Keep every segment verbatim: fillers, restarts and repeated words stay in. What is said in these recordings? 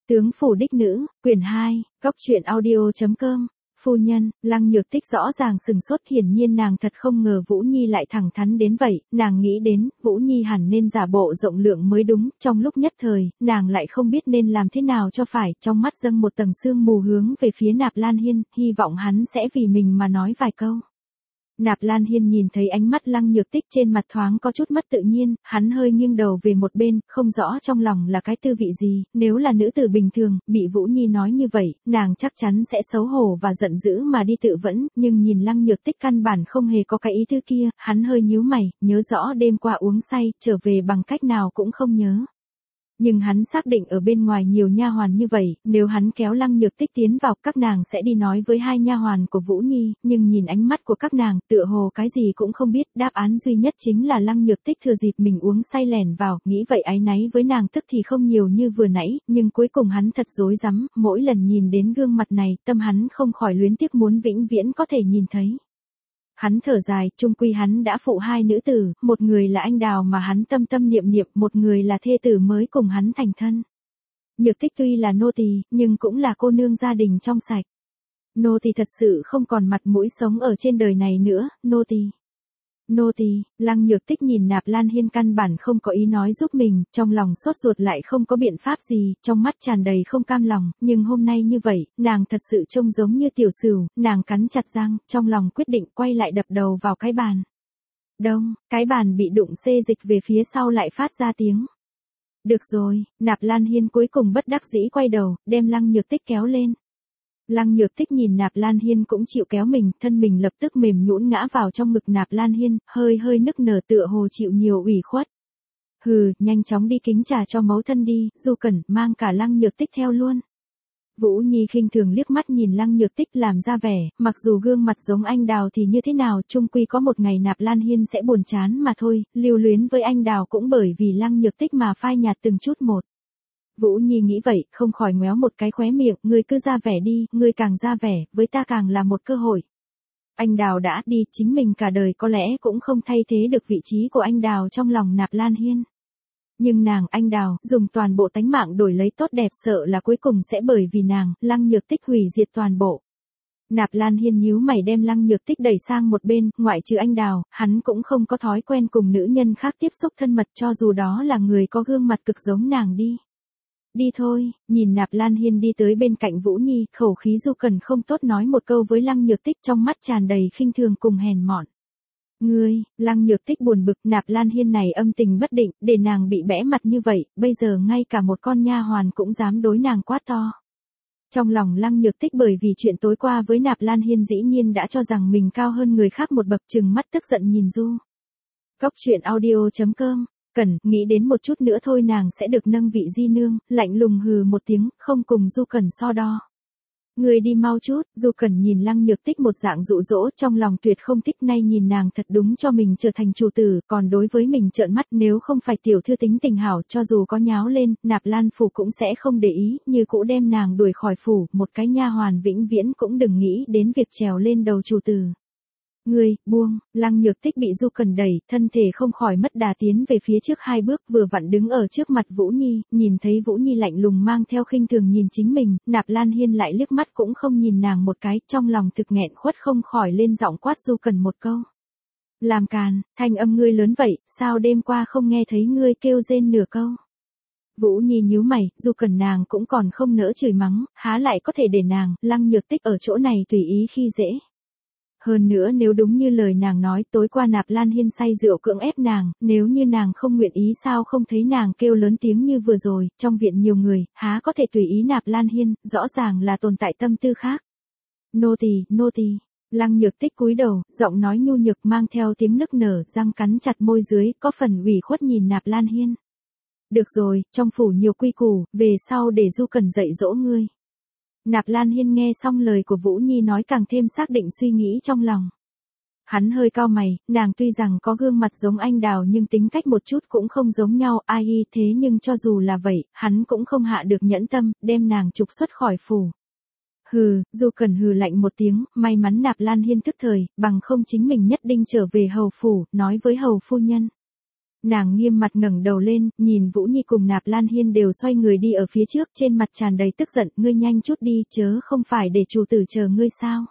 Tướng phủ đích nữ, quyển hai, góc truyện audio chấm com. Phu nhân, Lăng Nhược Tích rõ ràng sừng sốt, hiển nhiên nàng thật không ngờ Vũ Nhi lại thẳng thắn đến vậy, nàng nghĩ đến, Vũ Nhi hẳn nên giả bộ rộng lượng mới đúng, trong lúc nhất thời, nàng lại không biết nên làm thế nào cho phải, trong mắt dâng một tầng sương mù hướng về phía Nạp Lan Hiên, hy vọng hắn sẽ vì mình mà nói vài câu. Nạp Lan Hiên nhìn thấy ánh mắt Lăng Nhược Tích trên mặt thoáng có chút mất tự nhiên, hắn hơi nghiêng đầu về một bên, không rõ trong lòng là cái tư vị gì, nếu là nữ tử bình thường, bị Vũ Nhi nói như vậy, nàng chắc chắn sẽ xấu hổ và giận dữ mà đi tự vẫn, nhưng nhìn Lăng Nhược Tích căn bản không hề có cái ý tư kia, hắn hơi nhíu mày, nhớ rõ đêm qua uống say, trở về bằng cách nào cũng không nhớ. Nhưng hắn xác định ở bên ngoài nhiều nha hoàn như vậy, nếu hắn kéo Lăng Nhược Tích tiến vào, các nàng sẽ đi nói với hai nha hoàn của Vũ Nhi, nhưng nhìn ánh mắt của các nàng, tựa hồ cái gì cũng không biết, đáp án duy nhất chính là Lăng Nhược Tích thừa dịp mình uống say lẻn vào, nghĩ vậy áy náy với nàng tức thì không nhiều như vừa nãy, nhưng cuối cùng hắn thật rối rắm, mỗi lần nhìn đến gương mặt này, tâm hắn không khỏi luyến tiếc muốn vĩnh viễn có thể nhìn thấy. Hắn thở dài, chung quy hắn đã phụ hai nữ tử, một người là anh Đào mà hắn tâm tâm niệm niệm, một người là thê tử mới cùng hắn thành thân. Nhược Tích tuy là nô tỳ, nhưng cũng là cô nương gia đình trong sạch. Nô tỳ thật sự không còn mặt mũi sống ở trên đời này nữa, nô tỳ. Nô tỳ, Lăng Nhược Tích nhìn Nạp Lan Hiên căn bản không có ý nói giúp mình, trong lòng sốt ruột lại không có biện pháp gì, trong mắt tràn đầy không cam lòng, nhưng hôm nay như vậy, nàng thật sự trông giống như tiểu sửu, nàng cắn chặt răng, trong lòng quyết định quay lại đập đầu vào cái bàn. Đông, cái bàn bị đụng xê dịch về phía sau lại phát ra tiếng. Được rồi, Nạp Lan Hiên cuối cùng bất đắc dĩ quay đầu, đem Lăng Nhược Tích kéo lên. Lăng Nhược Tích nhìn Nạp Lan Hiên cũng chịu kéo mình, thân mình lập tức mềm nhũn ngã vào trong ngực Nạp Lan Hiên, hơi hơi nức nở tựa hồ chịu nhiều ủy khuất. Hừ, nhanh chóng đi kính trà cho mẫu thân đi, Du Cẩn, mang cả Lăng Nhược Tích theo luôn. Vũ Nhi khinh thường liếc mắt nhìn Lăng Nhược Tích làm ra vẻ, mặc dù gương mặt giống anh Đào thì như thế nào, chung quy có một ngày Nạp Lan Hiên sẽ buồn chán mà thôi, lưu luyến với anh Đào cũng bởi vì Lăng Nhược Tích mà phai nhạt từng chút một. Vũ Nhi nghĩ vậy, không khỏi ngoéo một cái khóe miệng, ngươi cứ ra vẻ đi, ngươi càng ra vẻ, với ta càng là một cơ hội. Anh Đào đã đi, chính mình cả đời có lẽ cũng không thay thế được vị trí của anh Đào trong lòng Nạp Lan Hiên. Nhưng nàng, anh Đào, dùng toàn bộ tánh mạng đổi lấy tốt đẹp sợ là cuối cùng sẽ bởi vì nàng, Lăng Nhược Tích hủy diệt toàn bộ. Nạp Lan Hiên nhíu mày đem Lăng Nhược Tích đẩy sang một bên, ngoại trừ anh Đào, hắn cũng không có thói quen cùng nữ nhân khác tiếp xúc thân mật cho dù đó là người có gương mặt cực giống nàng đi. Đi thôi, nhìn Nạp Lan Hiên đi tới bên cạnh Vũ Nhi, khẩu khí Du Cẩn không tốt nói một câu với Lăng Nhược Tích trong mắt tràn đầy khinh thường cùng hèn mọn. Ngươi, Lăng Nhược Tích buồn bực, Nạp Lan Hiên này âm tình bất định, để nàng bị bẽ mặt như vậy, bây giờ ngay cả một con nha hoàn cũng dám đối nàng quát to. Trong lòng Lăng Nhược Tích bởi vì chuyện tối qua với Nạp Lan Hiên dĩ nhiên đã cho rằng mình cao hơn người khác một bậc, trừng mắt tức giận nhìn Du. Góc truyện audio chấm com. Cần, nghĩ đến một chút nữa thôi nàng sẽ được nâng vị di nương, lạnh lùng hừ một tiếng, không cùng Du Cẩn so đo. Người đi mau chút, Du Cẩn nhìn Lăng Nhược Tích một dạng dụ dỗ, trong lòng tuyệt không thích, nay nhìn nàng thật đúng cho mình trở thành chủ tử, còn đối với mình trợn mắt, nếu không phải tiểu thư tính tình hảo, cho dù có nháo lên, Nạp Lan phủ cũng sẽ không để ý, như cũ đem nàng đuổi khỏi phủ, một cái nha hoàn vĩnh viễn cũng đừng nghĩ đến việc trèo lên đầu chủ tử. Ngươi, buông, Lăng Nhược Tích bị Du Cẩn đẩy, thân thể không khỏi mất đà tiến về phía trước hai bước, vừa vặn đứng ở trước mặt Vũ Nhi, nhìn thấy Vũ Nhi lạnh lùng mang theo khinh thường nhìn chính mình, Nạp Lan Hiên lại liếc mắt cũng không nhìn nàng một cái, trong lòng thực nghẹn khuất không khỏi lên giọng quát Du Cẩn một câu. Làm càn, thanh âm ngươi lớn vậy, sao đêm qua không nghe thấy ngươi kêu rên nửa câu. Vũ Nhi nhíu mày, Du Cẩn nàng cũng còn không nỡ chửi mắng, há lại có thể để nàng, Lăng Nhược Tích ở chỗ này tùy ý khi dễ. Hơn nữa nếu đúng như lời nàng nói, tối qua Nạp Lan Hiên say rượu cưỡng ép nàng, nếu như nàng không nguyện ý sao không thấy nàng kêu lớn tiếng như vừa rồi, trong viện nhiều người, há có thể tùy ý Nạp Lan Hiên, rõ ràng là tồn tại tâm tư khác. Nô tỳ, nô tỳ. Lăng Nhược Tích cúi đầu, giọng nói nhu nhược mang theo tiếng nức nở, răng cắn chặt môi dưới, có phần ủy khuất nhìn Nạp Lan Hiên. Được rồi, trong phủ nhiều quy củ, về sau để Du Cẩn dạy dỗ ngươi. Nạp Lan Hiên nghe xong lời của Vũ Nhi nói càng thêm xác định suy nghĩ trong lòng. Hắn hơi cau mày, nàng tuy rằng có gương mặt giống anh Đào nhưng tính cách một chút cũng không giống nhau, ai y thế nhưng cho dù là vậy, hắn cũng không hạ được nhẫn tâm, đem nàng trục xuất khỏi phủ. Hừ, Du Cẩn hừ lạnh một tiếng, may mắn Nạp Lan Hiên thức thời, bằng không chính mình nhất định trở về hầu phủ, nói với hầu phu nhân. Nàng nghiêm mặt ngẩng đầu lên, nhìn Vũ Nhi cùng Nạp Lan Hiên đều xoay người đi ở phía trước, trên mặt tràn đầy tức giận, ngươi nhanh chút đi, chớ không phải để chủ tử chờ ngươi sao.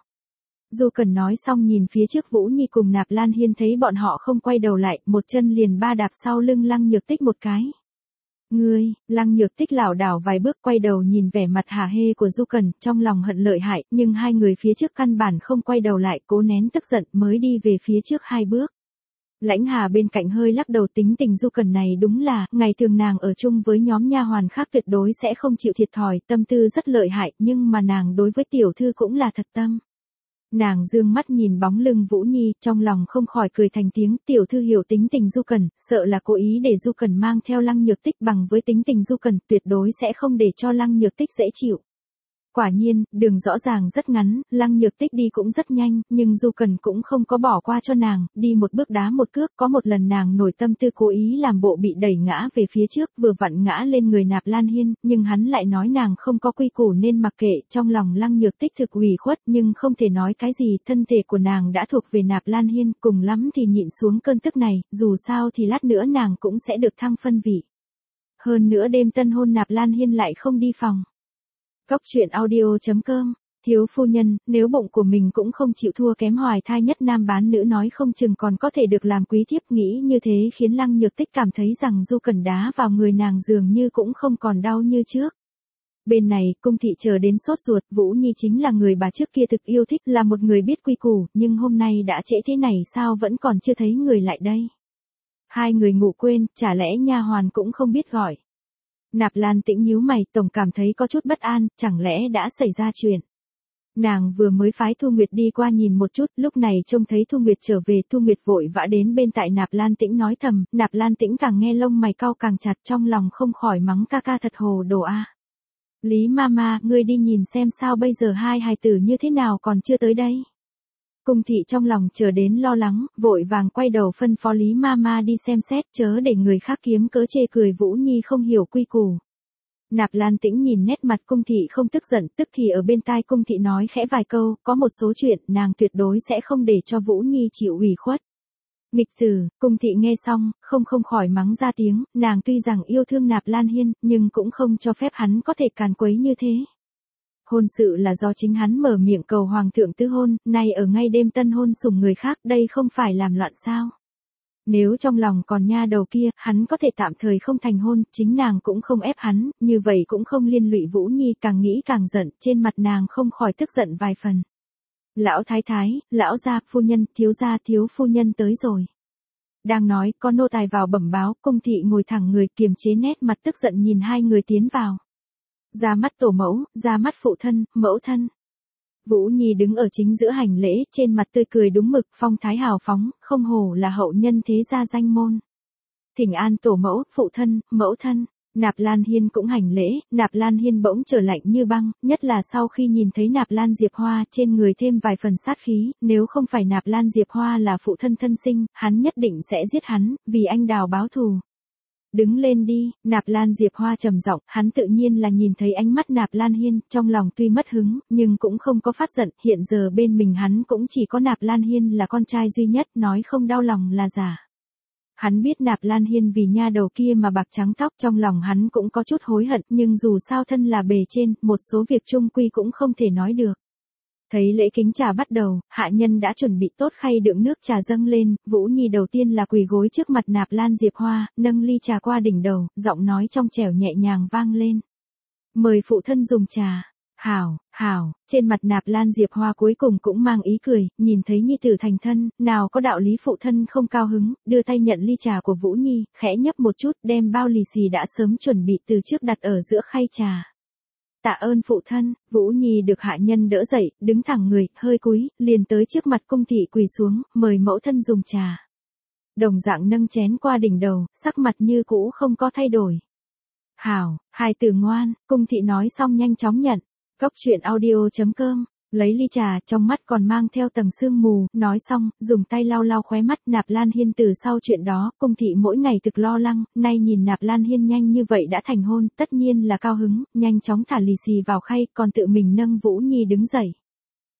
Du Cẩn nói xong nhìn phía trước Vũ Nhi cùng Nạp Lan Hiên thấy bọn họ không quay đầu lại, một chân liền ba đạp sau lưng Lăng Nhược Tích một cái. Ngươi, Lăng Nhược Tích lảo đảo vài bước quay đầu nhìn vẻ mặt hả hê của Du Cẩn, trong lòng hận lợi hại, nhưng hai người phía trước căn bản không quay đầu lại, cố nén tức giận mới đi về phía trước hai bước. Lãnh Hà bên cạnh hơi lắc đầu, tính tình Du Cẩn này đúng là, ngày thường nàng ở chung với nhóm nha hoàn khác tuyệt đối sẽ không chịu thiệt thòi, tâm tư rất lợi hại, nhưng mà nàng đối với tiểu thư cũng là thật tâm. Nàng dương mắt nhìn bóng lưng Vũ Nhi, trong lòng không khỏi cười thành tiếng, tiểu thư hiểu tính tình Du Cẩn, sợ là cố ý để Du Cẩn mang theo Lăng Nhược Tích, bằng với tính tình Du Cẩn tuyệt đối sẽ không để cho Lăng Nhược Tích dễ chịu. Quả nhiên, đường rõ ràng rất ngắn, Lăng Nhược Tích đi cũng rất nhanh, nhưng Du Cẩn cũng không có bỏ qua cho nàng, đi một bước đá một cước, có một lần nàng nổi tâm tư cố ý làm bộ bị đẩy ngã về phía trước, vừa vặn ngã lên người Nạp Lan Hiên, nhưng hắn lại nói nàng không có quy củ nên mặc kệ, trong lòng Lăng Nhược Tích thực ủy khuất, nhưng không thể nói cái gì, thân thể của nàng đã thuộc về Nạp Lan Hiên, cùng lắm thì nhịn xuống cơn tức này, dù sao thì lát nữa nàng cũng sẽ được thăng phân vị. Hơn nữa đêm tân hôn Nạp Lan Hiên lại không đi phòng. Cốc truyện audio chấm com, thiếu phu nhân, nếu bụng của mình cũng không chịu thua kém hoài thai nhất nam bán nữ nói không chừng còn có thể được làm quý thiếp, nghĩ như thế khiến Lăng Nhược Tích cảm thấy rằng Du Cẩn đá vào người nàng dường như cũng không còn đau như trước. Bên này, cung thị chờ đến sốt ruột, Vũ Nhi chính là người bà trước kia thực yêu thích, là một người biết quy củ, nhưng hôm nay đã trễ thế này sao vẫn còn chưa thấy người lại đây. Hai người ngủ quên, chả lẽ nha hoàn cũng không biết gọi. Nạp Lan Tĩnh nhíu mày, tổng cảm thấy có chút bất an, chẳng lẽ đã xảy ra chuyện. Nàng vừa mới phái Thu Nguyệt đi qua nhìn một chút, lúc này trông thấy Thu Nguyệt trở về, Thu Nguyệt vội vã đến bên tại Nạp Lan Tĩnh nói thầm, Nạp Lan Tĩnh càng nghe lông mày cau càng chặt, trong lòng không khỏi mắng ca ca thật hồ đồ a. Lý Mama, ngươi đi nhìn xem sao bây giờ hai hài tử như thế nào còn chưa tới đây. Cung thị trong lòng chờ đến lo lắng, vội vàng quay đầu phân phó Lý Mama đi xem xét, chớ để người khác kiếm cớ chê cười Vũ Nhi không hiểu quy củ. Nạp Lan Tĩnh nhìn nét mặt cung thị không tức giận, tức thì ở bên tai cung thị nói khẽ vài câu, có một số chuyện nàng tuyệt đối sẽ không để cho Vũ Nhi chịu ủy khuất. Nghịch tử, cung thị nghe xong, không không khỏi mắng ra tiếng, nàng tuy rằng yêu thương Nạp Lan Hiên, nhưng cũng không cho phép hắn có thể càn quấy như thế. Hôn sự là do chính hắn mở miệng cầu hoàng thượng tứ hôn, nay ở ngay đêm tân hôn sủng người khác, đây không phải làm loạn sao. Nếu trong lòng còn nha đầu kia, hắn có thể tạm thời không thành hôn, chính nàng cũng không ép hắn, như vậy cũng không liên lụy Vũ Nhi, càng nghĩ càng giận, trên mặt nàng không khỏi tức giận vài phần. Lão thái thái, lão gia, phu nhân, thiếu gia, thiếu phu nhân tới rồi. Đang nói, con nô tài vào bẩm báo, cung thị ngồi thẳng người kiềm chế nét mặt tức giận nhìn hai người tiến vào. Ra mắt tổ mẫu, ra mắt phụ thân, mẫu thân. Vũ Nhi đứng ở chính giữa hành lễ, trên mặt tươi cười đúng mực, phong thái hào phóng, không hổ là hậu nhân thế gia danh môn. Thỉnh an tổ mẫu, phụ thân, mẫu thân. Nạp Lan Hiên cũng hành lễ, Nạp Lan Hiên bỗng trở lạnh như băng, nhất là sau khi nhìn thấy Nạp Lan Diệp Hoa trên người thêm vài phần sát khí, nếu không phải Nạp Lan Diệp Hoa là phụ thân thân sinh, hắn nhất định sẽ giết hắn, vì anh đào báo thù. Đứng lên đi, Nạp Lan Diệp Hoa trầm giọng, hắn tự nhiên là nhìn thấy ánh mắt Nạp Lan Hiên, trong lòng tuy mất hứng, nhưng cũng không có phát giận, hiện giờ bên mình hắn cũng chỉ có Nạp Lan Hiên là con trai duy nhất, nói không đau lòng là giả. Hắn biết Nạp Lan Hiên vì nha đầu kia mà bạc trắng tóc, trong lòng hắn cũng có chút hối hận, nhưng dù sao thân là bề trên, một số việc chung quy cũng không thể nói được. Thấy lễ kính trà bắt đầu, hạ nhân đã chuẩn bị tốt khay đựng nước trà dâng lên, Vũ Nhi đầu tiên là quỳ gối trước mặt Nạp Lan Diệp Hoa, nâng ly trà qua đỉnh đầu, giọng nói trong trẻo nhẹ nhàng vang lên. Mời phụ thân dùng trà. Hảo, hảo, trên mặt Nạp Lan Diệp Hoa cuối cùng cũng mang ý cười, nhìn thấy nhi tử thành thân, nào có đạo lý phụ thân không cao hứng, đưa tay nhận ly trà của Vũ Nhi, khẽ nhấp một chút, đem bao lì xì đã sớm chuẩn bị từ trước đặt ở giữa khay trà. Tạ ơn phụ thân, Vũ Nhi được hạ nhân đỡ dậy, đứng thẳng người, hơi cúi, liền tới trước mặt cung thị quỳ xuống, mời mẫu thân dùng trà. Đồng dạng nâng chén qua đỉnh đầu, sắc mặt như cũ không có thay đổi. Hảo, hài tử ngoan, cung thị nói xong nhanh chóng nhận. Cốc truyện audio chấm com, lấy ly trà, trong mắt còn mang theo tầng sương mù, nói xong, dùng tay lau lau khóe mắt. Nạp Lan Hiên từ sau chuyện đó, cung thị mỗi ngày thực lo lắng, nay nhìn Nạp Lan Hiên nhanh như vậy đã thành hôn, tất nhiên là cao hứng, nhanh chóng thả lì xì vào khay, còn tự mình nâng Vũ Nhi đứng dậy.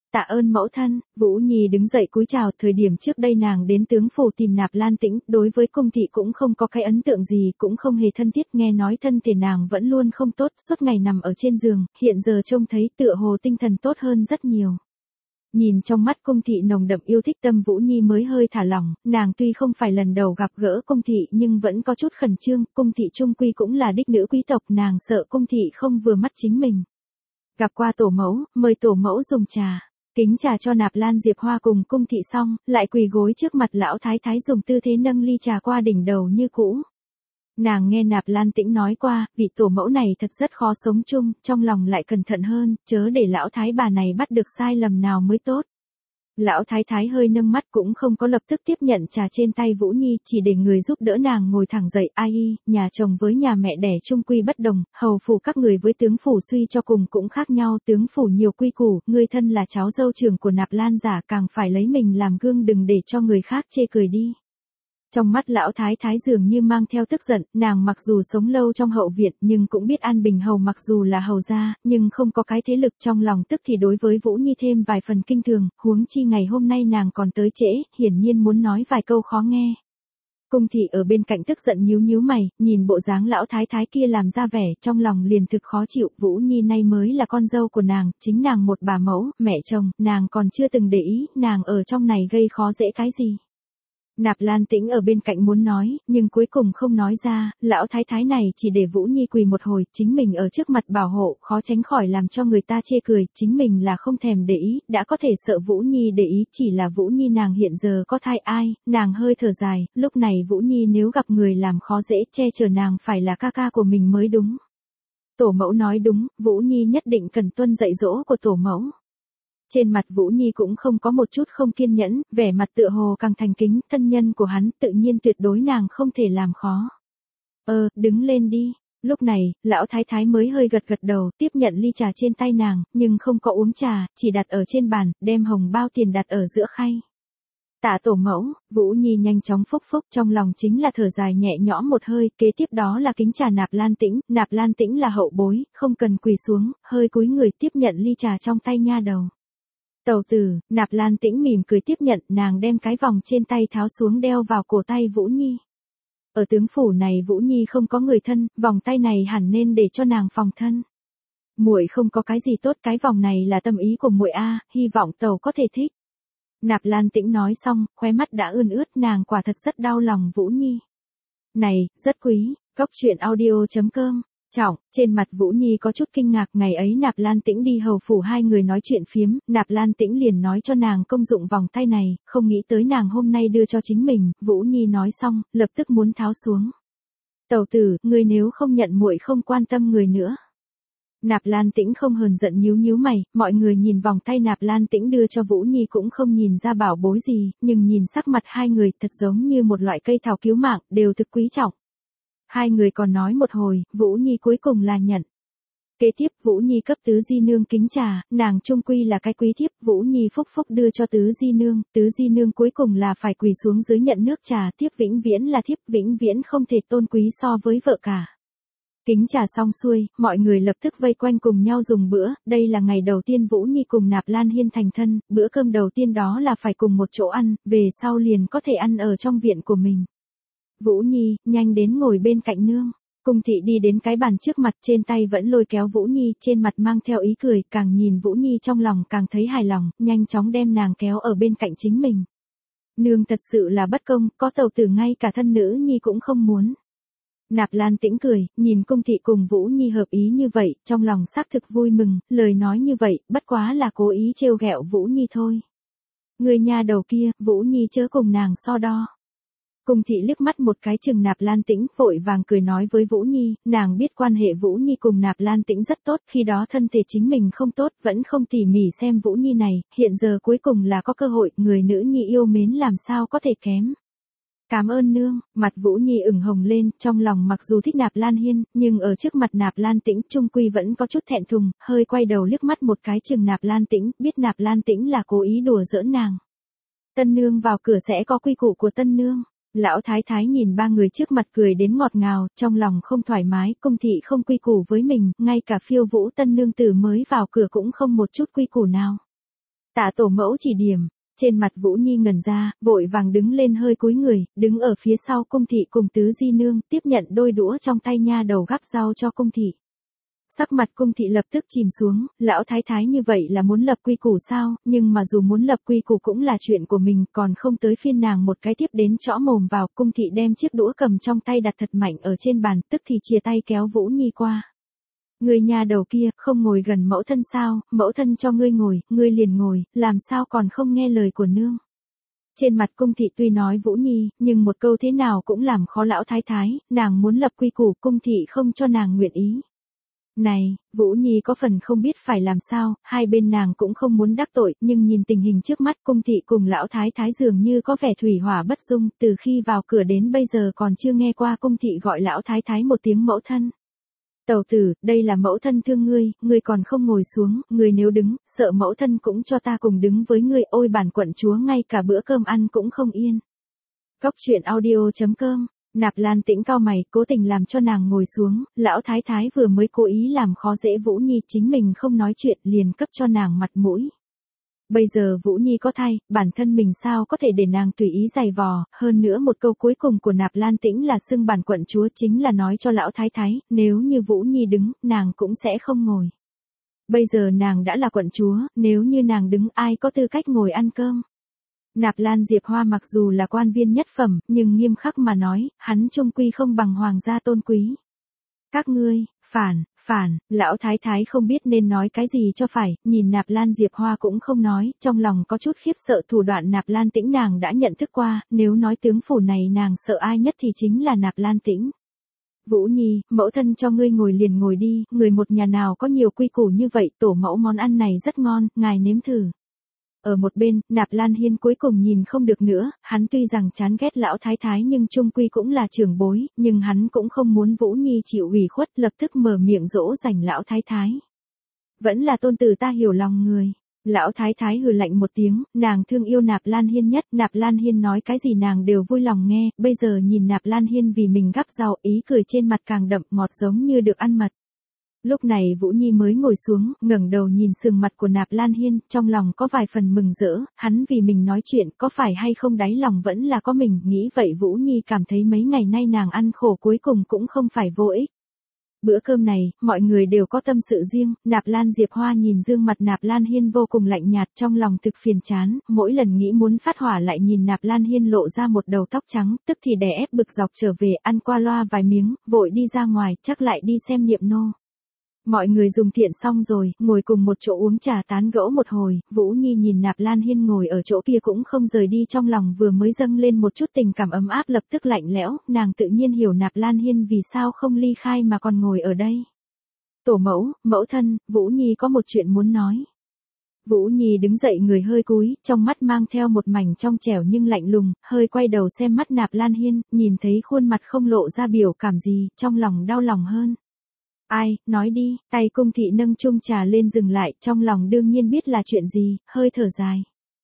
Tạ ơn mẫu thân. Vũ Nhi đứng dậy cúi chào. Thời điểm trước đây nàng đến tướng phủ tìm Nạp Lan Tĩnh, đối với cung thị cũng không có cái ấn tượng gì, cũng không hề thân thiết, nghe nói thân thể nàng vẫn luôn không tốt, suốt ngày nằm ở trên giường, hiện giờ trông thấy tựa hồ tinh thần tốt hơn rất nhiều. Nhìn trong mắt cung thị nồng đậm yêu thích, tâm Vũ Nhi mới hơi thả lỏng, nàng tuy không phải lần đầu gặp gỡ cung thị nhưng vẫn có chút khẩn trương, cung thị trung quy cũng là đích nữ quý tộc, nàng sợ cung thị không vừa mắt chính mình. Gặp qua tổ mẫu, mời tổ mẫu dùng trà. Kính trà cho Nạp Lan Diệp Hoa cùng cung thị xong, lại quỳ gối trước mặt lão thái thái dùng tư thế nâng ly trà qua đỉnh đầu như cũ. Nàng nghe Nạp Lan Tĩnh nói qua, vị tổ mẫu này thật rất khó sống chung, trong lòng lại cẩn thận hơn, chớ để lão thái bà này bắt được sai lầm nào mới tốt. Lão thái thái hơi nâng mắt cũng không có lập tức tiếp nhận trà trên tay Vũ Nhi, chỉ để người giúp đỡ nàng ngồi thẳng dậy. Ai y, nhà chồng với nhà mẹ đẻ chung quy bất đồng, hầu phủ các người với tướng phủ suy cho cùng cũng khác nhau, tướng phủ nhiều quy củ, ngươi thân là cháu dâu trưởng của Nạp Lan giả càng phải lấy mình làm gương, đừng để cho người khác chê cười đi. Trong mắt lão thái thái dường như mang theo tức giận, nàng mặc dù sống lâu trong hậu viện nhưng cũng biết an bình hầu, mặc dù là hầu gia, nhưng không có cái thế lực, trong lòng tức thì đối với Vũ Nhi thêm vài phần kinh thường, huống chi ngày hôm nay nàng còn tới trễ, hiển nhiên muốn nói vài câu khó nghe. Cung thị ở bên cạnh tức giận nhíu nhíu mày, nhìn bộ dáng lão thái thái kia làm ra vẻ, trong lòng liền thực khó chịu. Vũ Nhi nay mới là con dâu của nàng, chính nàng một bà mẫu, mẹ chồng, nàng còn chưa từng để ý, nàng ở trong này gây khó dễ cái gì. Nạp Lan Tĩnh ở bên cạnh muốn nói, nhưng cuối cùng không nói ra, lão thái thái này chỉ để Vũ Nhi quỳ một hồi, chính mình ở trước mặt bảo hộ, khó tránh khỏi làm cho người ta chê cười, chính mình là không thèm để ý, đã có thể sợ Vũ Nhi để ý, chỉ là Vũ Nhi nàng hiện giờ có thai ai, nàng hơi thở dài, lúc này Vũ Nhi nếu gặp người làm khó dễ, che chở nàng phải là ca ca của mình mới đúng. Tổ mẫu nói đúng, Vũ Nhi nhất định cần tuân dạy dỗ của tổ mẫu. Trên mặt Vũ Nhi cũng không có một chút không kiên nhẫn, vẻ mặt tựa hồ càng thành kính, thân nhân của hắn, tự nhiên tuyệt đối nàng không thể làm khó. Ờ, đứng lên đi. Lúc này, lão thái thái mới hơi gật gật đầu, tiếp nhận ly trà trên tay nàng, nhưng không có uống trà, chỉ đặt ở trên bàn, đem hồng bao tiền đặt ở giữa khay. Tạ tổ mẫu. Vũ Nhi nhanh chóng phúc phúc, trong lòng chính là thở dài nhẹ nhõm một hơi, kế tiếp đó là kính trà Nạp Lan Tĩnh, Nạp Lan Tĩnh là hậu bối, không cần quỳ xuống, hơi cúi người tiếp nhận ly trà trong tay nha đầu. Tẩu tử. Nạp Lan Tĩnh mỉm cười tiếp nhận, nàng đem cái vòng trên tay tháo xuống đeo vào cổ tay Vũ Nhi. Ở tướng phủ này Vũ Nhi không có người thân, vòng tay này hẳn nên để cho nàng phòng thân. Muội không có cái gì tốt, cái vòng này là tâm ý của muội a, hy vọng tẩu có thể thích. Nạp Lan Tĩnh nói xong, khóe mắt đã ươn ướt, nàng quả thật rất đau lòng Vũ Nhi. Này, rất quý. Cốc truyện audio chấm com. Trọng, trên mặt Vũ Nhi có chút kinh ngạc, ngày ấy Nạp Lan Tĩnh đi hầu phủ hai người nói chuyện phiếm, Nạp Lan Tĩnh liền nói cho nàng công dụng vòng tay này, không nghĩ tới nàng hôm nay đưa cho chính mình, Vũ Nhi nói xong, lập tức muốn tháo xuống. Tẩu tử, người nếu không nhận muội không quan tâm người nữa. Nạp Lan Tĩnh không hờn giận nhíu nhíu mày, mọi người nhìn vòng tay Nạp Lan Tĩnh đưa cho Vũ Nhi cũng không nhìn ra bảo bối gì, nhưng nhìn sắc mặt hai người thật giống như một loại cây thảo cứu mạng, đều thực quý trọng. Hai người còn nói một hồi, Vũ Nhi cuối cùng là nhận. Kế tiếp Vũ Nhi cấp Tứ Di Nương kính trà, nàng trung quy là cái quý thiếp, Vũ Nhi phúc phúc đưa cho Tứ Di Nương, Tứ Di Nương cuối cùng là phải quỳ xuống dưới nhận nước trà, thiếp vĩnh viễn là thiếp, vĩnh viễn không thể tôn quý so với vợ cả. Kính trà xong xuôi, mọi người lập tức vây quanh cùng nhau dùng bữa, đây là ngày đầu tiên Vũ Nhi cùng Nạp Lan Hiên thành thân, bữa cơm đầu tiên đó là phải cùng một chỗ ăn, về sau liền có thể ăn ở trong viện của mình. Vũ Nhi, nhanh đến ngồi bên cạnh nương. Cung thị đi đến cái bàn trước mặt, trên tay vẫn lôi kéo Vũ Nhi, trên mặt mang theo ý cười, càng nhìn Vũ Nhi trong lòng càng thấy hài lòng, nhanh chóng đem nàng kéo ở bên cạnh chính mình. Nương thật sự là bất công, có tẩu tử ngay cả thân nữ Nhi cũng không muốn. Nạp Lan Tĩnh cười, nhìn cung thị cùng Vũ Nhi hợp ý như vậy, trong lòng xác thực vui mừng, lời nói như vậy, bất quá là cố ý trêu ghẹo Vũ Nhi thôi. Người nhà đầu kia, Vũ Nhi chớ cùng nàng so đo. Cung thị liếc mắt một cái chừng Nạp Lan Tĩnh, vội vàng cười nói với Vũ Nhi, nàng biết quan hệ Vũ Nhi cùng Nạp Lan Tĩnh rất tốt, khi đó thân thể chính mình không tốt, vẫn không tỉ mỉ xem Vũ Nhi này, hiện giờ cuối cùng là có cơ hội, người nữ nhi yêu mến làm sao có thể kém. Cảm ơn nương. Mặt Vũ Nhi ửng hồng lên, trong lòng mặc dù thích Nạp Lan Hiên, nhưng ở trước mặt Nạp Lan Tĩnh trung quy vẫn có chút thẹn thùng, hơi quay đầu liếc mắt một cái chừng Nạp Lan Tĩnh, biết Nạp Lan Tĩnh là cố ý đùa giỡn nàng. Tân nương vào cửa sẽ có quy củ của tân nương. Lão thái thái nhìn ba người trước mặt cười đến ngọt ngào, trong lòng không thoải mái, cung thị không quy củ với mình, ngay cả phiêu Vũ tân nương tử mới vào cửa cũng không một chút quy củ nào. Tạ tổ mẫu chỉ điểm. Trên mặt Vũ Nhi ngẩn ra, vội vàng đứng lên hơi cúi người, đứng ở phía sau cung thị cùng tứ di nương, tiếp nhận đôi đũa trong tay nha đầu gắp rau cho cung thị. Sắc mặt cung thị lập tức chìm xuống, lão thái thái như vậy là muốn lập quy củ sao, nhưng mà dù muốn lập quy củ cũng là chuyện của mình, còn không tới phiên nàng một cái tiếp đến chõ mồm vào. Cung thị đem chiếc đũa cầm trong tay đặt thật mạnh ở trên bàn, tức thì chia tay kéo Vũ Nhi qua. Người nhà đầu kia, không ngồi gần mẫu thân sao, mẫu thân cho ngươi ngồi, ngươi liền ngồi, làm sao còn không nghe lời của nương. Trên mặt cung thị tuy nói Vũ Nhi, nhưng một câu thế nào cũng làm khó lão thái thái, nàng muốn lập quy củ, cung thị không cho nàng nguyện ý. Này, Vũ Nhi có phần không biết phải làm sao, hai bên nàng cũng không muốn đắc tội, nhưng nhìn tình hình trước mắt cung thị cùng lão thái thái dường như có vẻ thủy hỏa bất dung, từ khi vào cửa đến bây giờ còn chưa nghe qua cung thị gọi lão thái thái một tiếng mẫu thân. Tẩu tử, đây là mẫu thân thương ngươi, ngươi còn không ngồi xuống, ngươi nếu đứng, sợ mẫu thân cũng cho ta cùng đứng với ngươi, ôi bản quận chúa ngay cả bữa cơm ăn cũng không yên. Cóc truyện audio chấm com. Nạp Lan Tĩnh cau mày, cố tình làm cho nàng ngồi xuống, lão thái thái vừa mới cố ý làm khó dễ Vũ Nhi, chính mình không nói chuyện liền cấp cho nàng mặt mũi. Bây giờ Vũ Nhi có thai, bản thân mình sao có thể để nàng tùy ý giày vò, hơn nữa một câu cuối cùng của Nạp Lan Tĩnh là xưng bản quận chúa chính là nói cho lão thái thái, nếu như Vũ Nhi đứng, nàng cũng sẽ không ngồi. Bây giờ nàng đã là quận chúa, nếu như nàng đứng ai có tư cách ngồi ăn cơm. Nạp Lan Diệp Hoa mặc dù là quan viên nhất phẩm, nhưng nghiêm khắc mà nói, hắn trung quy không bằng hoàng gia tôn quý. Các ngươi, phản, phản, lão thái thái không biết nên nói cái gì cho phải, nhìn Nạp Lan Diệp Hoa cũng không nói, trong lòng có chút khiếp sợ thủ đoạn Nạp Lan Tĩnh nàng đã nhận thức qua, nếu nói tướng phủ này nàng sợ ai nhất thì chính là Nạp Lan Tĩnh. Vũ Nhi, mẫu thân cho ngươi ngồi liền ngồi đi, người một nhà nào có nhiều quy củ như vậy, tổ mẫu món ăn này rất ngon, ngài nếm thử. Ở một bên, Nạp Lan Hiên cuối cùng nhìn không được nữa, hắn tuy rằng chán ghét lão thái thái nhưng chung quy cũng là trưởng bối, nhưng hắn cũng không muốn Vũ Nhi chịu ủy khuất, lập tức mở miệng dỗ dành lão thái thái. Vẫn là tôn tử ta hiểu lòng người. Lão thái thái hừ lạnh một tiếng, nàng thương yêu Nạp Lan Hiên nhất, Nạp Lan Hiên nói cái gì nàng đều vui lòng nghe, bây giờ nhìn Nạp Lan Hiên vì mình gắp rau, ý cười trên mặt càng đậm ngọt giống như được ăn mật. Lúc này Vũ Nhi mới ngồi xuống, ngẩng đầu nhìn sườn mặt của Nạp Lan Hiên, trong lòng có vài phần mừng rỡ, hắn vì mình nói chuyện, có phải hay không đáy lòng vẫn là có mình, nghĩ vậy Vũ Nhi cảm thấy mấy ngày nay nàng ăn khổ cuối cùng cũng không phải vô ích. Bữa cơm này, mọi người đều có tâm sự riêng, Nạp Lan Diệp Hoa nhìn gương mặt Nạp Lan Hiên vô cùng lạnh nhạt, trong lòng thực phiền chán, mỗi lần nghĩ muốn phát hỏa lại nhìn Nạp Lan Hiên lộ ra một đầu tóc trắng, tức thì đè ép bực dọc trở về, ăn qua loa vài miếng, vội đi ra ngoài, chắc lại đi xem Niệm Nô. Mọi người dùng thiện xong rồi, ngồi cùng một chỗ uống trà tán gẫu một hồi, Vũ Nhi nhìn Nạp Lan Hiên ngồi ở chỗ kia cũng không rời đi, trong lòng vừa mới dâng lên một chút tình cảm ấm áp lập tức lạnh lẽo, nàng tự nhiên hiểu Nạp Lan Hiên vì sao không ly khai mà còn ngồi ở đây. Tổ mẫu, mẫu thân, Vũ Nhi có một chuyện muốn nói. Vũ Nhi đứng dậy người hơi cúi, trong mắt mang theo một mảnh trong trẻo nhưng lạnh lùng, hơi quay đầu xem mắt Nạp Lan Hiên, nhìn thấy khuôn mặt không lộ ra biểu cảm gì, trong lòng đau lòng hơn. Ai, nói đi, tay cung thị nâng chung trà lên dừng lại, trong lòng đương nhiên biết là chuyện gì, hơi thở dài.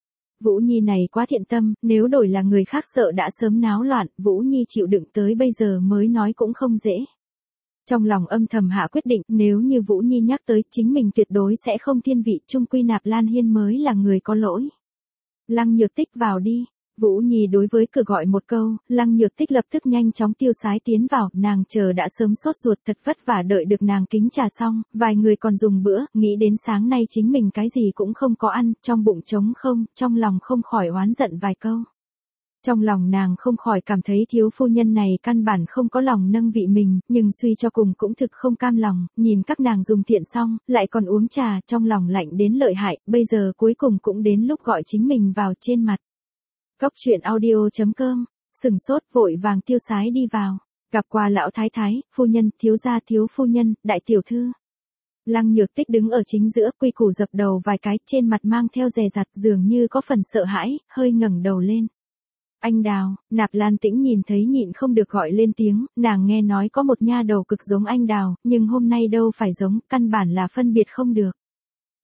Vũ Nhi này quá thiện tâm, nếu đổi là người khác sợ đã sớm náo loạn, Vũ Nhi chịu đựng tới bây giờ mới nói cũng không dễ. Trong lòng âm thầm hạ quyết định, nếu như Vũ Nhi nhắc tới, chính mình tuyệt đối sẽ không thiên vị, chung quy Nạp Lan Hiên mới là người có lỗi. Lăng Nhược Tích vào đi. Vũ Nhi đối với cửa gọi một câu, Lăng Nhược Tích lập tức nhanh chóng tiêu sái tiến vào, nàng chờ đã sớm sốt ruột thật vất vả đợi được nàng kính trà xong, vài người còn dùng bữa, nghĩ đến sáng nay chính mình cái gì cũng không có ăn, trong bụng trống không, trong lòng không khỏi oán giận vài câu. Trong lòng nàng không khỏi cảm thấy thiếu phu nhân này căn bản không có lòng nâng vị mình, nhưng suy cho cùng cũng thực không cam lòng, nhìn các nàng dùng thiện xong, lại còn uống trà, trong lòng lạnh đến lợi hại, bây giờ cuối cùng cũng đến lúc gọi chính mình vào trên mặt. Cóc truyện audio chấm com, sừng sốt vội vàng tiêu sái đi vào, gặp qua lão thái thái, phu nhân, thiếu gia thiếu phu nhân, đại tiểu thư. Lăng Nhược Tích đứng ở chính giữa, quy củ dập đầu vài cái, trên mặt mang theo dè dặt dường như có phần sợ hãi, hơi ngẩng đầu lên. Anh Đào, Nạp Lan Tĩnh nhìn thấy nhịn không được gọi lên tiếng, nàng nghe nói có một nha đầu cực giống anh Đào, nhưng hôm nay đâu phải giống, căn bản là phân biệt không được.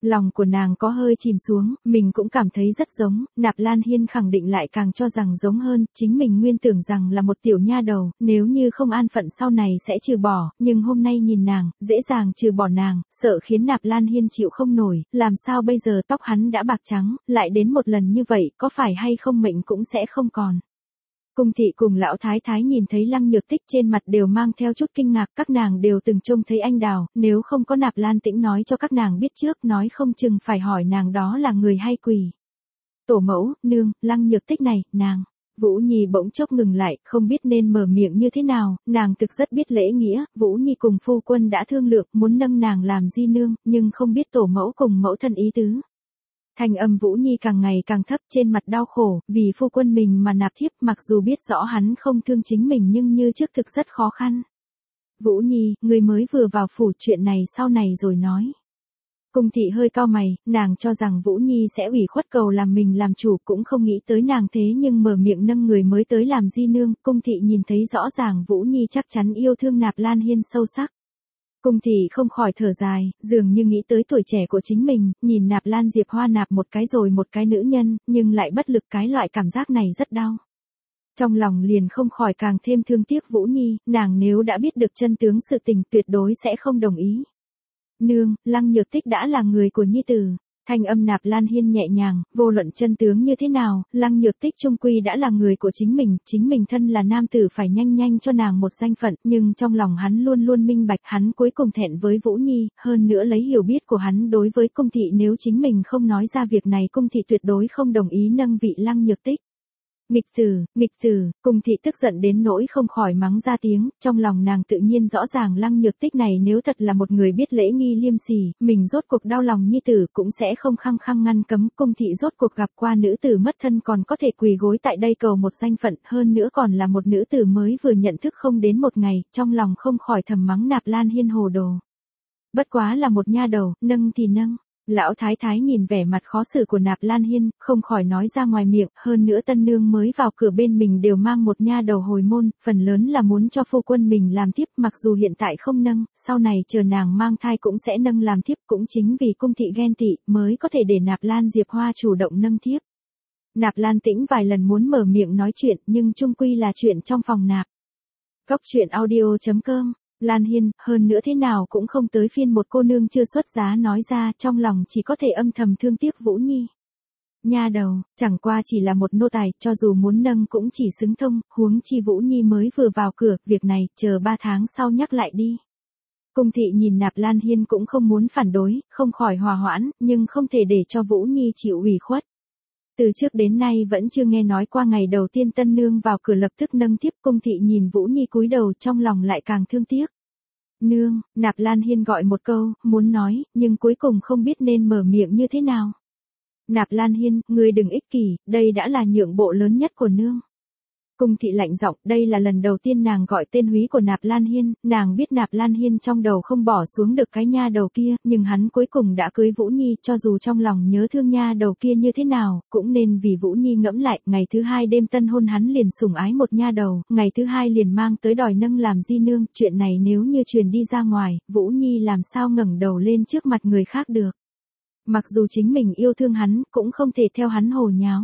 Lòng của nàng có hơi chìm xuống, mình cũng cảm thấy rất giống, Nạp Lan Hiên khẳng định lại càng cho rằng giống hơn, chính mình nguyên tưởng rằng là một tiểu nha đầu, nếu như không an phận sau này sẽ trừ bỏ, nhưng hôm nay nhìn nàng, dễ dàng trừ bỏ nàng, sợ khiến Nạp Lan Hiên chịu không nổi, làm sao bây giờ tóc hắn đã bạc trắng, lại đến một lần như vậy, có phải hay không mệnh cũng sẽ không còn. Cung thị cùng lão thái thái nhìn thấy Lăng Nhược Tích trên mặt đều mang theo chút kinh ngạc, các nàng đều từng trông thấy anh đào, nếu không có Nạp Lan Tĩnh nói cho các nàng biết trước, nói không chừng phải hỏi nàng đó là người hay quỷ. Tổ mẫu, nương, Lăng Nhược Tích này, nàng. Vũ Nhi bỗng chốc ngừng lại, không biết nên mở miệng như thế nào, nàng thực rất biết lễ nghĩa, Vũ Nhi cùng phu quân đã thương lượng, muốn nâng nàng làm di nương, nhưng không biết tổ mẫu cùng mẫu thân ý tứ. Thanh âm Vũ Nhi càng ngày càng thấp, trên mặt đau khổ, vì phu quân mình mà nạp thiếp, mặc dù biết rõ hắn không thương chính mình nhưng như trước thực rất khó khăn. Vũ Nhi, người mới vừa vào phủ, chuyện này sau này rồi nói. Cung thị hơi cau mày, nàng cho rằng Vũ Nhi sẽ ủy khuất cầu làm mình làm chủ, cũng không nghĩ tới nàng thế nhưng mở miệng nâng người mới tới làm di nương. Cung thị nhìn thấy rõ ràng Vũ Nhi chắc chắn yêu thương Nạp Lan Hiên sâu sắc. Cung thị không khỏi thở dài, dường như nghĩ tới tuổi trẻ của chính mình, nhìn Nạp Lan Diệp Hoa nạp một cái rồi một cái nữ nhân, nhưng lại bất lực, cái loại cảm giác này rất đau. Trong lòng liền không khỏi càng thêm thương tiếc Vũ Nhi, nàng nếu đã biết được chân tướng sự tình tuyệt đối sẽ không đồng ý. Nương, Lăng Nhược Tích đã là người của Nhi tử. Thanh âm Nạp Lan Hiên nhẹ nhàng, vô luận chân tướng như thế nào, Lăng Nhược Tích trung quy đã là người của chính mình, chính mình thân là nam tử phải nhanh nhanh cho nàng một danh phận, nhưng trong lòng hắn luôn luôn minh bạch, hắn cuối cùng thẹn với Vũ Nhi, hơn nữa lấy hiểu biết của hắn đối với cung thị, nếu chính mình không nói ra việc này cung thị tuyệt đối không đồng ý nâng vị Lăng Nhược Tích. Nghịch tử, nghịch tử, cung thị tức giận đến nỗi không khỏi mắng ra tiếng, trong lòng nàng tự nhiên rõ ràng Lăng Nhược Tích này nếu thật là một người biết lễ nghi liêm sỉ, mình rốt cuộc đau lòng Nhi tử cũng sẽ không khăng khăng ngăn cấm. Cung thị rốt cuộc gặp qua nữ tử mất thân còn có thể quỳ gối tại đây cầu một danh phận, hơn nữa còn là một nữ tử mới vừa nhận thức không đến một ngày, trong lòng không khỏi thầm mắng Nạp Lan Hiên hồ đồ. Bất quá là một nha đầu, nâng thì nâng. Lão thái thái nhìn vẻ mặt khó xử của Nạp Lan Hiên, không khỏi nói ra ngoài miệng, hơn nữa tân nương mới vào cửa bên mình đều mang một nha đầu hồi môn, phần lớn là muốn cho phu quân mình làm tiếp, mặc dù hiện tại không nâng, sau này chờ nàng mang thai cũng sẽ nâng làm tiếp, cũng chính vì cung thị ghen tị, mới có thể để Nạp Lan Diệp Hoa chủ động nâng tiếp. Nạp Lan Tĩnh vài lần muốn mở miệng nói chuyện, nhưng chung quy là chuyện trong phòng nạp. Góc truyện audio chấm com Lan Hiên, hơn nữa thế nào cũng không tới phiên một cô nương chưa xuất giá nói ra, trong lòng chỉ có thể âm thầm thương tiếc Vũ Nhi. Nha đầu, chẳng qua chỉ là một nô tài, cho dù muốn nâng cũng chỉ xứng thông, huống chi Vũ Nhi mới vừa vào cửa, việc này, chờ ba tháng sau nhắc lại đi. Cung thị nhìn Nạp Lan Hiên cũng không muốn phản đối, không khỏi hòa hoãn, nhưng không thể để cho Vũ Nhi chịu ủy khuất. Từ trước đến nay vẫn chưa nghe nói qua ngày đầu tiên tân nương vào cửa lập tức nâng tiếp. Cung thị nhìn Vũ Nhi cúi đầu trong lòng lại càng thương tiếc. Nương, Nạp Lan Hiên gọi một câu, muốn nói, nhưng cuối cùng không biết nên mở miệng như thế nào. Nạp Lan Hiên, ngươi đừng ích kỷ, đây đã là nhượng bộ lớn nhất của nương. Cung thị lạnh giọng, đây là lần đầu tiên nàng gọi tên húy của Nạp Lan Hiên, nàng biết Nạp Lan Hiên trong đầu không bỏ xuống được cái nha đầu kia, nhưng hắn cuối cùng đã cưới Vũ Nhi, cho dù trong lòng nhớ thương nha đầu kia như thế nào, cũng nên vì Vũ Nhi ngẫm lại. Ngày thứ hai đêm tân hôn hắn liền sủng ái một nha đầu, ngày thứ hai liền mang tới đòi nâng làm di nương, chuyện này nếu như truyền đi ra ngoài, Vũ Nhi làm sao ngẩng đầu lên trước mặt người khác được. Mặc dù chính mình yêu thương hắn, cũng không thể theo hắn hồ nháo.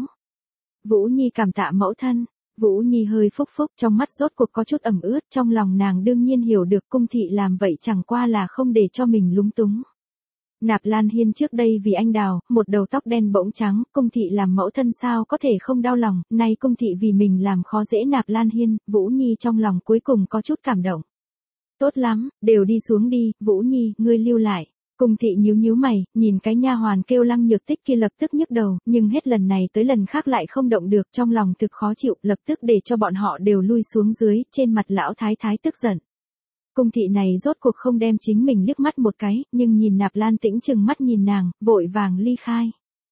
Vũ Nhi cảm tạ mẫu thân. Vũ Nhi hơi phúc phúc, trong mắt rốt cuộc có chút ẩm ướt, trong lòng nàng đương nhiên hiểu được cung thị làm vậy chẳng qua là không để cho mình lúng túng. Nạp Lan Hiên trước đây vì anh đào, một đầu tóc đen bỗng trắng, cung thị làm mẫu thân sao có thể không đau lòng, nay cung thị vì mình làm khó dễ Nạp Lan Hiên, Vũ Nhi trong lòng cuối cùng có chút cảm động. Tốt lắm, đều đi xuống đi, Vũ Nhi, ngươi lưu lại. Cung thị nhíu nhíu mày, nhìn cái nha hoàn kêu Lăng Nhược Tích kia lập tức nhức đầu, nhưng hết lần này tới lần khác lại không động được, trong lòng thực khó chịu, lập tức để cho bọn họ đều lui xuống dưới, trên mặt lão thái thái tức giận. Cung thị này rốt cuộc không đem chính mình liếc mắt một cái, nhưng nhìn Nạp Lan Tĩnh chừng mắt nhìn nàng, vội vàng ly khai.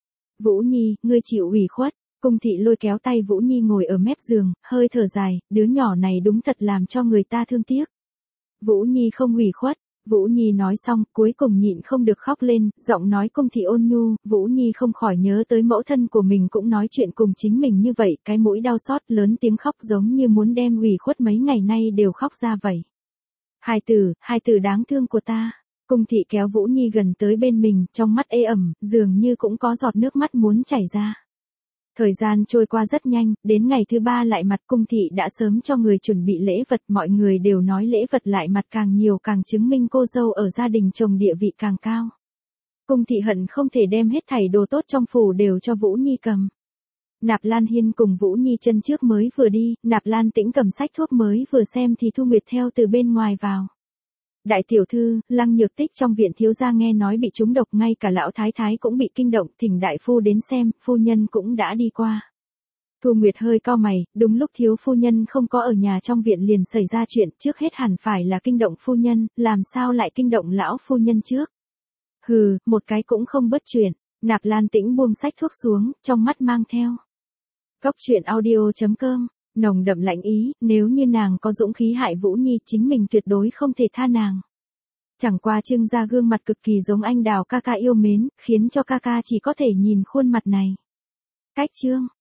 Vũ Nhi, ngươi chịu ủy khuất. Cung thị lôi kéo tay Vũ Nhi ngồi ở mép giường, hơi thở dài, đứa nhỏ này đúng thật làm cho người ta thương tiếc. Vũ Nhi không ủy khuất. Vũ Nhi nói xong, cuối cùng nhịn không được khóc lên, giọng nói cung thị ôn nhu, Vũ Nhi không khỏi nhớ tới mẫu thân của mình cũng nói chuyện cùng chính mình như vậy, cái mũi đau xót, lớn tiếng khóc giống như muốn đem ủy khuất mấy ngày nay đều khóc ra vậy. Hài tử, hài tử đáng thương của ta. Cung thị kéo Vũ Nhi gần tới bên mình, trong mắt ê ẩm, dường như cũng có giọt nước mắt muốn chảy ra. Thời gian trôi qua rất nhanh, đến ngày thứ ba lại mặt cung thị đã sớm cho người chuẩn bị lễ vật, mọi người đều nói lễ vật lại mặt càng nhiều càng chứng minh cô dâu ở gia đình chồng địa vị càng cao. Cung thị hận không thể đem hết thảy đồ tốt trong phủ đều cho Vũ Nhi cầm. Nạp Lan Hiên cùng Vũ Nhi chân trước mới vừa đi, Nạp Lan Tĩnh cầm sách thuốc mới vừa xem thì Thu Nguyệt theo từ bên ngoài vào. Đại tiểu thư, Lăng Nhược Tích trong viện thiếu gia nghe nói bị trúng độc, ngay cả lão thái thái cũng bị kinh động, thỉnh đại phu đến xem, phu nhân cũng đã đi qua. Thu Nguyệt hơi cau mày, đúng lúc thiếu phu nhân không có ở nhà trong viện liền xảy ra chuyện, trước hết hẳn phải là kinh động phu nhân, làm sao lại kinh động lão phu nhân trước? Hừ, một cái cũng không bất chuyện. Nạp Lan Tĩnh buông sách thuốc xuống, trong mắt mang theo. Cốc truyện audio chấm com, nồng đậm lạnh ý, nếu như nàng có dũng khí hại Vũ Nhi, chính mình tuyệt đối không thể tha nàng. Chẳng qua Trương gia gương mặt cực kỳ giống anh Đào ca ca yêu mến, khiến cho ca ca chỉ có thể nhìn khuôn mặt này. Cách Trương